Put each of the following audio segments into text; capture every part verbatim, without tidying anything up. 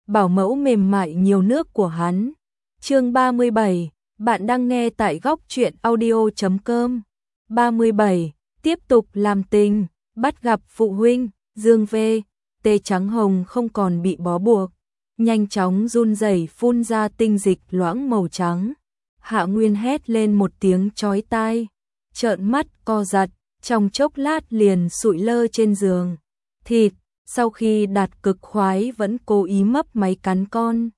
bảo mẫu mềm mại nhiều nước của hắn. Chương ba mươi bảy, bạn đang nghe tại góc truyện audio chấm com. ba mươi bảy, tiếp tục làm tình, bắt gặp phụ huynh, Dương V, tê trắng hồng không còn bị bó buộc, nhanh chóng run rẩy phun ra tinh dịch loãng màu trắng. Hạ Nguyên hét lên một tiếng chói tai, trợn mắt co giật, trong chốc lát liền sụi lơ trên giường. Thịt, sau khi đạt cực khoái vẫn cố ý mấp máy cắn con.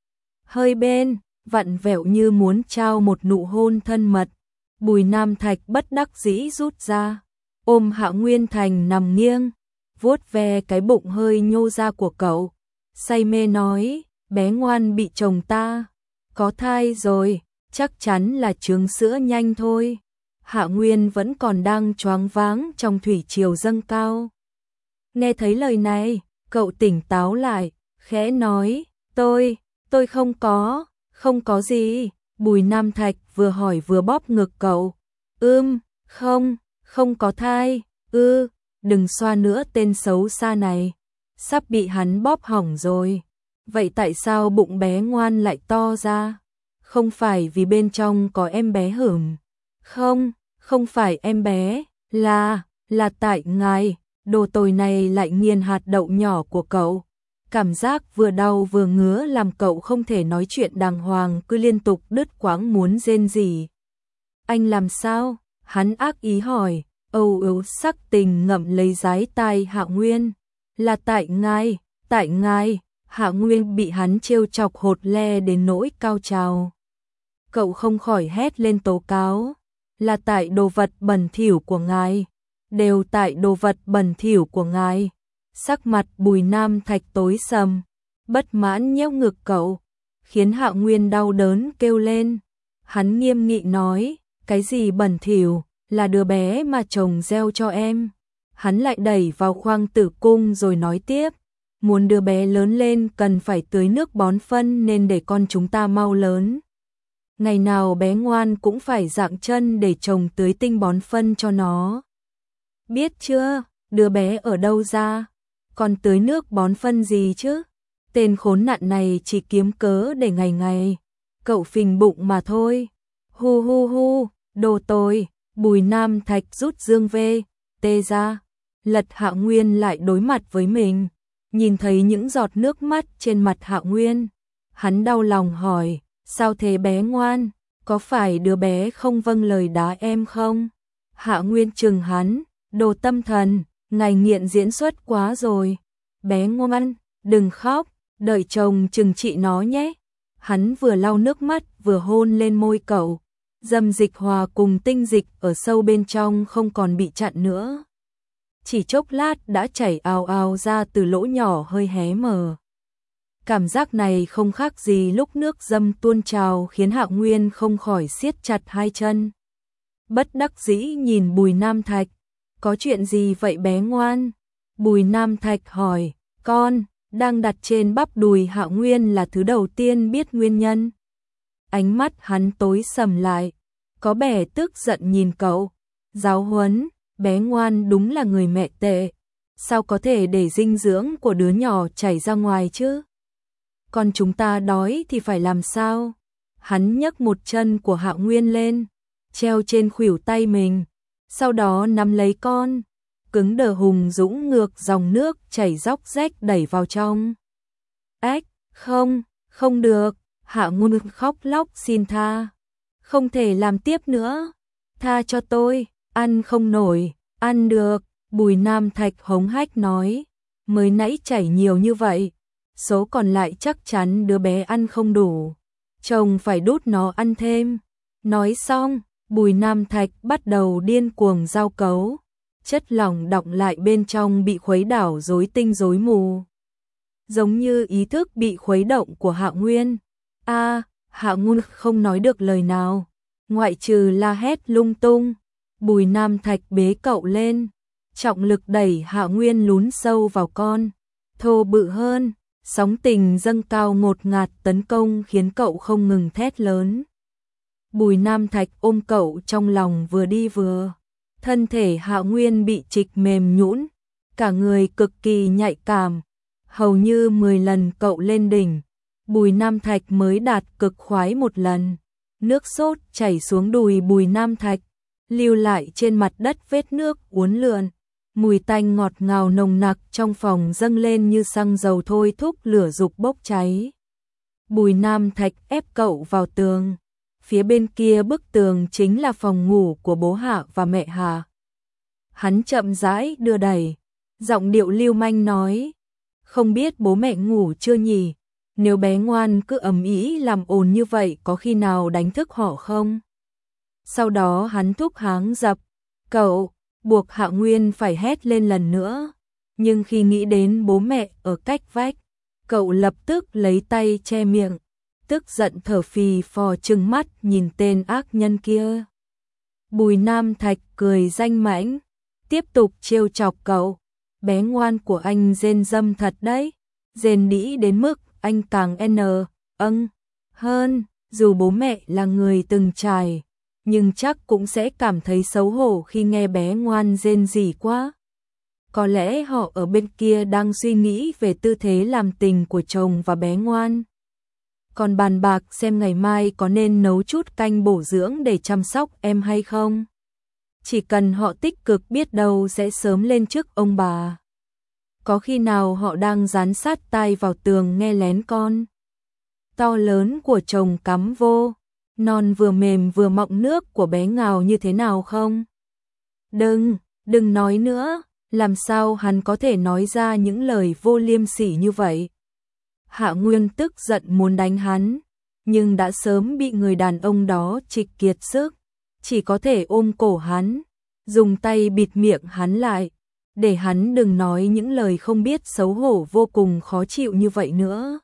Hơi bên, vặn vẹo như muốn trao một nụ hôn thân mật. Bùi Nam Thạch bất đắc dĩ rút ra, ôm Hạ Nguyên Thành nằm nghiêng, vuốt ve cái bụng hơi nhô ra của cậu. Say mê nói, bé ngoan bị chồng ta, có thai rồi, chắc chắn là chướng sữa nhanh thôi. Hạ Nguyên vẫn còn đang choáng váng trong thủy triều dâng cao. Nghe thấy lời này, cậu tỉnh táo lại, khẽ nói, tôi, tôi không có, không có gì. Bùi Nam Thạch vừa hỏi vừa bóp ngực cậu. Ưm, không, không có thai, ư, đừng xoa nữa tên xấu xa này, sắp bị hắn bóp hỏng rồi. Vậy tại sao bụng bé ngoan lại to ra? Không phải vì bên trong có em bé hửm. Không, không phải em bé, là, là tại ngài. Đồ tồi này lại nghiền hạt đậu nhỏ của cậu. Cảm giác vừa đau vừa ngứa làm cậu không thể nói chuyện đàng hoàng, cứ liên tục đứt quãng muốn rên rỉ. Anh làm sao? Hắn ác ý hỏi, âu yếm sắc tình ngậm lấy dái tai Hạ Nguyên. Là tại ngài, tại ngài. Hạ Nguyên bị hắn trêu chọc hột le đến nỗi cao trào. Cậu không khỏi hét lên tố cáo, là tại đồ vật bẩn thỉu của ngài, đều tại đồ vật bẩn thỉu của ngài. Sắc mặt Bùi Nam Thạch tối sầm, bất mãn nhéo ngực cậu, khiến Hạ Nguyên đau đớn kêu lên. Hắn nghiêm nghị nói, cái gì bẩn thỉu, là đứa bé mà chồng gieo cho em. Hắn lại đẩy vào khoang tử cung rồi nói tiếp, muốn đứa bé lớn lên cần phải tưới nước bón phân nên để con chúng ta mau lớn. Ngày nào bé ngoan cũng phải dạng chân để chồng tưới tinh bón phân cho nó. Biết chưa, đứa bé ở đâu ra, còn tưới nước bón phân gì chứ? Tên khốn nạn này chỉ kiếm cớ để ngày ngày cậu phình bụng mà thôi. Hu hu hu, đồ tồi. Bùi Nam Thạch rút Dương V, tê ra, lật Hạ Nguyên lại đối mặt với mình. Nhìn thấy những giọt nước mắt trên mặt Hạ Nguyên, hắn đau lòng hỏi, sao thế bé ngoan, có phải đứa bé không vâng lời đá em không? Hạ Nguyên trừng hắn, đồ tâm thần, ngài nghiện diễn xuất quá rồi. Bé ngoan, đừng khóc, đợi chồng trừng trị nó nhé. Hắn vừa lau nước mắt vừa hôn lên môi cậu. Dâm dịch hòa cùng tinh dịch ở sâu bên trong không còn bị chặn nữa. Chỉ chốc lát đã chảy ào ào ra từ lỗ nhỏ hơi hé mờ. Cảm giác này không khác gì lúc nước dâm tuôn trào khiến Hạ Nguyên không khỏi siết chặt hai chân. Bất đắc dĩ nhìn Bùi Nam Thạch, có chuyện gì vậy bé ngoan? Bùi Nam Thạch hỏi, con, đang đặt trên bắp đùi Hạ Nguyên là thứ đầu tiên biết nguyên nhân. Ánh mắt hắn tối sầm lại, có vẻ tức giận nhìn cậu, giáo huấn, bé ngoan đúng là người mẹ tệ, sao có thể để dinh dưỡng của đứa nhỏ chảy ra ngoài chứ? Còn chúng ta đói thì phải làm sao? Hắn nhấc một chân của Hạ Nguyên lên, treo trên khuỷu tay mình, sau đó nắm lấy con, cứng đờ hùng dũng ngược dòng nước chảy róc rách đẩy vào trong. Ách, không, không được, Hạ Nguyên khóc lóc xin tha. Không thể làm tiếp nữa, tha cho tôi, ăn không nổi, ăn được. Bùi Nam Thạch hống hách nói, mới nãy chảy nhiều như vậy, số còn lại chắc chắn đứa bé ăn không đủ, chồng phải đút nó ăn thêm. Nói xong, Bùi Nam Thạch bắt đầu điên cuồng giao cấu, chất lỏng đọng lại bên trong bị khuấy đảo rối tinh rối mù. Giống như ý thức bị khuấy động của Hạ Nguyên. A, à, Hạ Nguyên không nói được lời nào, ngoại trừ la hét lung tung. Bùi Nam Thạch bế cậu lên, trọng lực đẩy Hạ Nguyên lún sâu vào con, thô bự hơn, sóng tình dâng cao ngột ngạt tấn công khiến cậu không ngừng thét lớn. Bùi Nam Thạch ôm cậu trong lòng vừa đi vừa, thân thể Hạ Nguyên bị trịch mềm nhũn, cả người cực kỳ nhạy cảm. Hầu như mười lần cậu lên đỉnh, Bùi Nam Thạch mới đạt cực khoái một lần. Nước sốt chảy xuống đùi Bùi Nam Thạch, lưu lại trên mặt đất vết nước uốn lượn. Mùi tanh ngọt ngào nồng nặc trong phòng dâng lên như xăng dầu thôi thúc lửa dục bốc cháy. Bùi Nam Thạch ép cậu vào tường. Phía bên kia bức tường chính là phòng ngủ của bố Hạ và mẹ Hạ. Hắn chậm rãi đưa đẩy, giọng điệu lưu manh nói, không biết bố mẹ ngủ chưa nhỉ? Nếu bé ngoan cứ ầm ĩ làm ồn như vậy có khi nào đánh thức họ không? Sau đó hắn thúc háng dập, cậu, buộc Hạ Nguyên phải hét lên lần nữa. Nhưng khi nghĩ đến bố mẹ ở cách vách, cậu lập tức lấy tay che miệng, tức giận thở phì phò trừng mắt nhìn tên ác nhân kia. Bùi Nam Thạch cười danh mãnh, tiếp tục trêu chọc cậu. Bé ngoan của anh rên râm thật đấy, rên đĩ đến mức anh càng n, âng, hơn, dù bố mẹ là người từng trải, nhưng chắc cũng sẽ cảm thấy xấu hổ khi nghe bé ngoan rên rỉ quá. Có lẽ họ ở bên kia đang suy nghĩ về tư thế làm tình của chồng và bé ngoan. Còn bàn bạc xem ngày mai có nên nấu chút canh bổ dưỡng để chăm sóc em hay không. Chỉ cần họ tích cực biết đâu sẽ sớm lên chức ông bà. Có khi nào họ đang dán sát tai vào tường nghe lén con to lớn của chồng cắm vô, non vừa mềm vừa mọng nước của bé ngào như thế nào không? Đừng, đừng nói nữa, làm sao hắn có thể nói ra những lời vô liêm sỉ như vậy? Hạ Nguyên tức giận muốn đánh hắn, nhưng đã sớm bị người đàn ông đó trịch kiệt sức, chỉ có thể ôm cổ hắn, dùng tay bịt miệng hắn lại, để hắn đừng nói những lời không biết xấu hổ vô cùng khó chịu như vậy nữa.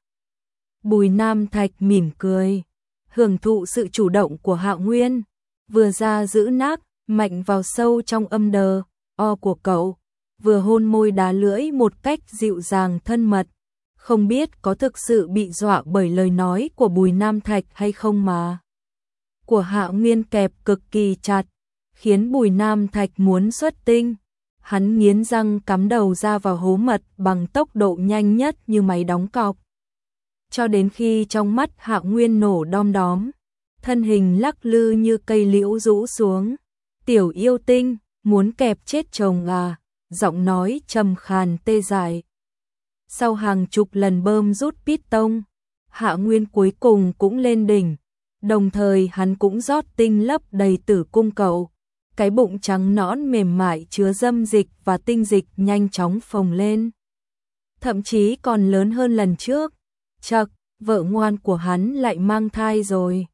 Bùi Nam Thạch mỉm cười, hưởng thụ sự chủ động của Hạ Nguyên, vừa ra giữ nát, mạnh vào sâu trong âm đờ, o của cậu, vừa hôn môi đá lưỡi một cách dịu dàng thân mật. Không biết có thực sự bị dọa bởi lời nói của Bùi Nam Thạch hay không mà. Của Hạ Nguyên kẹp cực kỳ chặt, khiến Bùi Nam Thạch muốn xuất tinh. Hắn nghiến răng cắm đầu ra vào hố mật bằng tốc độ nhanh nhất như máy đóng cọc. Cho đến khi trong mắt Hạ Nguyên nổ đom đóm, thân hình lắc lư như cây liễu rũ xuống. Tiểu yêu tinh, muốn kẹp chết chồng à, giọng nói trầm khàn tê dại. Sau hàng chục lần bơm rút piston, Hạ Nguyên cuối cùng cũng lên đỉnh, đồng thời hắn cũng rót tinh lấp đầy tử cung cậu. Cái bụng trắng nõn mềm mại chứa dâm dịch và tinh dịch nhanh chóng phồng lên. Thậm chí còn lớn hơn lần trước. Chậc, vợ ngoan của hắn lại mang thai rồi.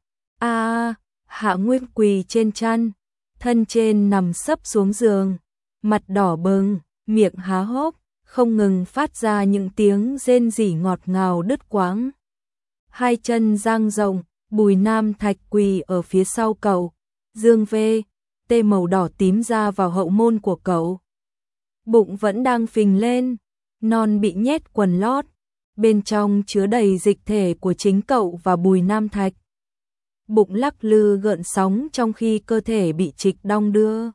A, Hạ Nguyên quỳ trên chăn, thân trên nằm sấp xuống giường, mặt đỏ bừng, miệng há hốc, không ngừng phát ra những tiếng rên rỉ ngọt ngào đứt quãng. Hai chân dang rộng, Bùi Nam Thạch quỳ ở phía sau cậu, dương vê, tê màu đỏ tím ra vào hậu môn của cậu. Bụng vẫn đang phình lên, non bị nhét quần lót, bên trong chứa đầy dịch thể của chính cậu và Bùi Nam Thạch. Bụng lắc lư gợn sóng trong khi cơ thể bị trịch đong đưa.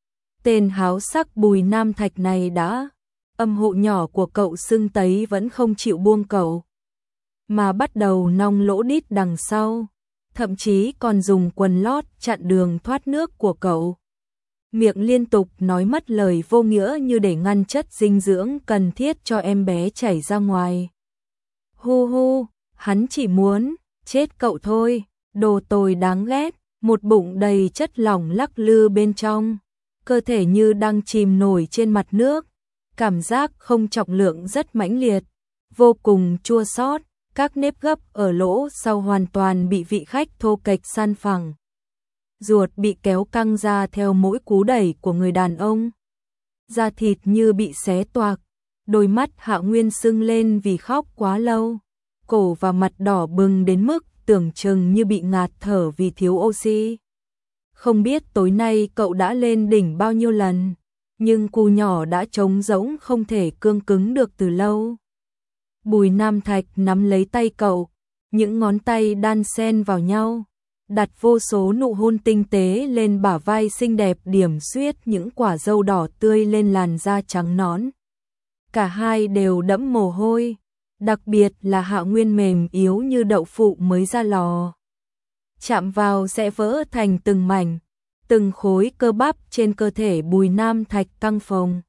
Tên háo sắc Bùi Nam Thạch này đã, âm hộ nhỏ của cậu sưng tấy vẫn không chịu buông cậu, mà bắt đầu nong lỗ đít đằng sau, thậm chí còn dùng quần lót chặn đường thoát nước của cậu. Miệng liên tục nói mất lời vô nghĩa như để ngăn chất dinh dưỡng cần thiết cho em bé chảy ra ngoài. Hu hu, hắn chỉ muốn chết cậu thôi, đồ tồi đáng ghét, một bụng đầy chất lỏng lắc lư bên trong, cơ thể như đang chìm nổi trên mặt nước, cảm giác không trọng lượng rất mãnh liệt, vô cùng chua xót, các nếp gấp ở lỗ sau hoàn toàn bị vị khách thô kệch san phẳng. Ruột bị kéo căng ra theo mỗi cú đẩy của người đàn ông. Da thịt như bị xé toạc, đôi mắt Hạ Nguyên sưng lên vì khóc quá lâu, cổ và mặt đỏ bừng đến mức tưởng chừng như bị ngạt thở vì thiếu oxy. Không biết tối nay cậu đã lên đỉnh bao nhiêu lần, nhưng cu nhỏ đã trống rỗng không thể cương cứng được từ lâu. Bùi Nam Thạch nắm lấy tay cậu, những ngón tay đan xen vào nhau, đặt vô số nụ hôn tinh tế lên bả vai xinh đẹp điểm xuyết những quả dâu đỏ tươi lên làn da trắng nõn. cả hai đều đẫm mồ hôi, đặc biệt là Hạ Nguyên mềm yếu như đậu phụ mới ra lò. Chạm vào sẽ vỡ thành từng mảnh, từng khối cơ bắp trên cơ thể Bùi Nam Thạch căng phồng,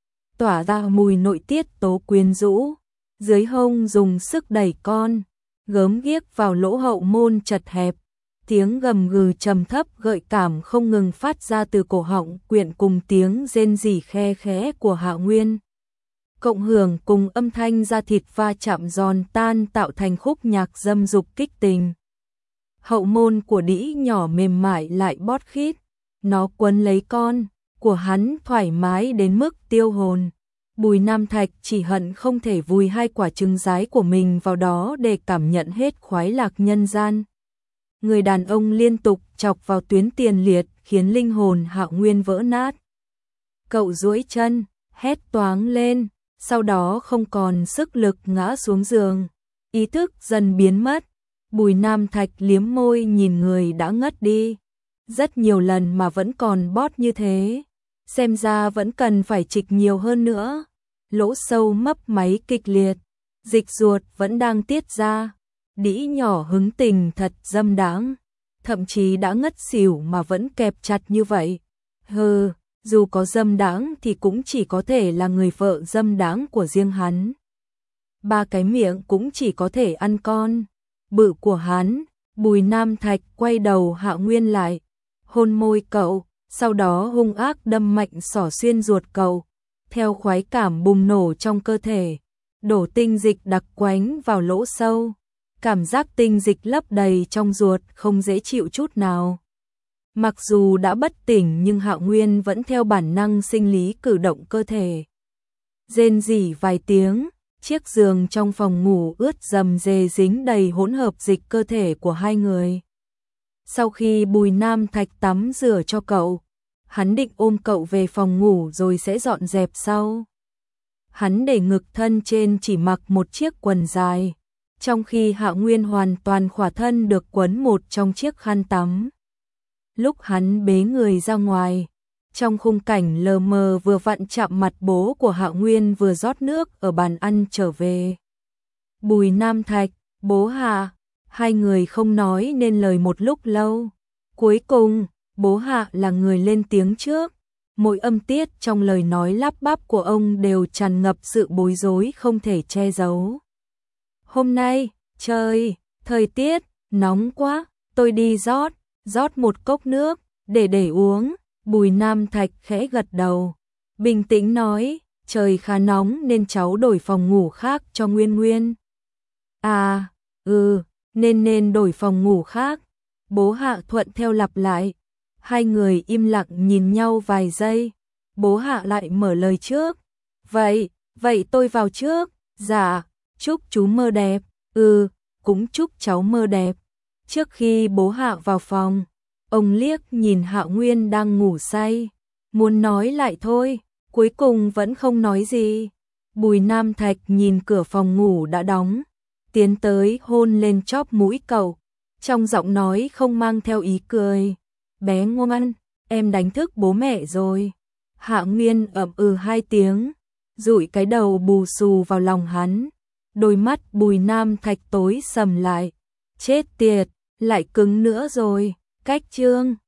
tỏa ra mùi nội tiết tố quyến rũ, dưới hông dùng sức đẩy con, gớm ghiếc vào lỗ hậu môn chật hẹp, tiếng gầm gừ trầm thấp gợi cảm không ngừng phát ra từ cổ họng quyện cùng tiếng rên rỉ khe khẽ của Hạ Nguyên. Cộng hưởng cùng âm thanh da thịt va chạm giòn tan tạo thành khúc nhạc dâm dục kích tình. Hậu môn của đĩ nhỏ mềm mại lại bót khít, nó quấn lấy con của hắn thoải mái đến mức tiêu hồn. Bùi Nam Thạch chỉ hận không thể vùi hai quả trứng rái của mình vào đó để cảm nhận hết khoái lạc nhân gian. Người đàn ông liên tục chọc vào tuyến tiền liệt khiến linh hồn Hạ Nguyên vỡ nát. Cậu duỗi chân, hét toáng lên, sau đó không còn sức lực ngã xuống giường. Ý thức dần biến mất. Bùi Nam Thạch liếm môi nhìn người đã ngất đi. Rất nhiều lần mà vẫn còn bót như thế. Xem ra vẫn cần phải trịch nhiều hơn nữa. Lỗ sâu mấp máy kịch liệt. Dịch ruột vẫn đang tiết ra. Đĩ nhỏ hứng tình thật dâm đáng. Thậm chí đã ngất xỉu mà vẫn kẹp chặt như vậy. Hừ, dù có dâm đáng thì cũng chỉ có thể là người vợ dâm đáng của riêng hắn. Ba cái miệng cũng chỉ có thể ăn con bự của hắn. Bùi Nam Thạch quay đầu Hạ Nguyên lại, hôn môi cậu, sau đó hung ác đâm mạnh xỏ xuyên ruột cậu. Theo khoái cảm bùng nổ trong cơ thể, đổ tinh dịch đặc quánh vào lỗ sâu. Cảm giác tinh dịch lấp đầy trong ruột không dễ chịu chút nào. Mặc dù đã bất tỉnh nhưng Hạ Nguyên vẫn theo bản năng sinh lý cử động cơ thể. Rên rỉ vài tiếng, chiếc giường trong phòng ngủ ướt dầm dề dính đầy hỗn hợp dịch cơ thể của hai người. Sau khi Bùi Nam Thạch tắm rửa cho cậu, hắn định ôm cậu về phòng ngủ rồi sẽ dọn dẹp sau. Hắn để ngực thân trên chỉ mặc một chiếc quần dài, trong khi Hạ Nguyên hoàn toàn khỏa thân được quấn một trong chiếc khăn tắm. Lúc hắn bế người ra ngoài, trong khung cảnh lờ mờ vừa vặn chạm mặt bố của Hạ Nguyên vừa rót nước ở bàn ăn trở về. Bùi Nam Thạch, bố Hạ, hai người không nói nên lời một lúc lâu. Cuối cùng, bố Hạ là người lên tiếng trước. Mỗi âm tiết trong lời nói lắp bắp của ông đều tràn ngập sự bối rối không thể che giấu. Hôm nay, trời, thời tiết, nóng quá, tôi đi rót, rót một cốc nước, để để uống. Bùi Nam Thạch khẽ gật đầu, bình tĩnh nói, trời khá nóng nên cháu đổi phòng ngủ khác cho Nguyên Nguyên. À, ừ, nên nên đổi phòng ngủ khác. Bố Hạ thuận theo lặp lại. Hai người im lặng nhìn nhau vài giây. Bố Hạ lại mở lời trước. Vậy, vậy tôi vào trước. Dạ, chúc chú mơ đẹp. Ừ, cũng chúc cháu mơ đẹp. Trước khi bố Hạ vào phòng, ông liếc nhìn Hạ Nguyên đang ngủ say. Muốn nói lại thôi, cuối cùng vẫn không nói gì. Bùi Nam Thạch nhìn cửa phòng ngủ đã đóng, tiến tới hôn lên chóp mũi cậu. Trong giọng nói không mang theo ý cười. Bé ngoan, em đánh thức bố mẹ rồi. Hạ Nguyên ậm ừ hai tiếng, dụi cái đầu bù xù vào lòng hắn. Đôi mắt Bùi Nam Thạch tối sầm lại. Chết tiệt, lại cứng nữa rồi. Cách chương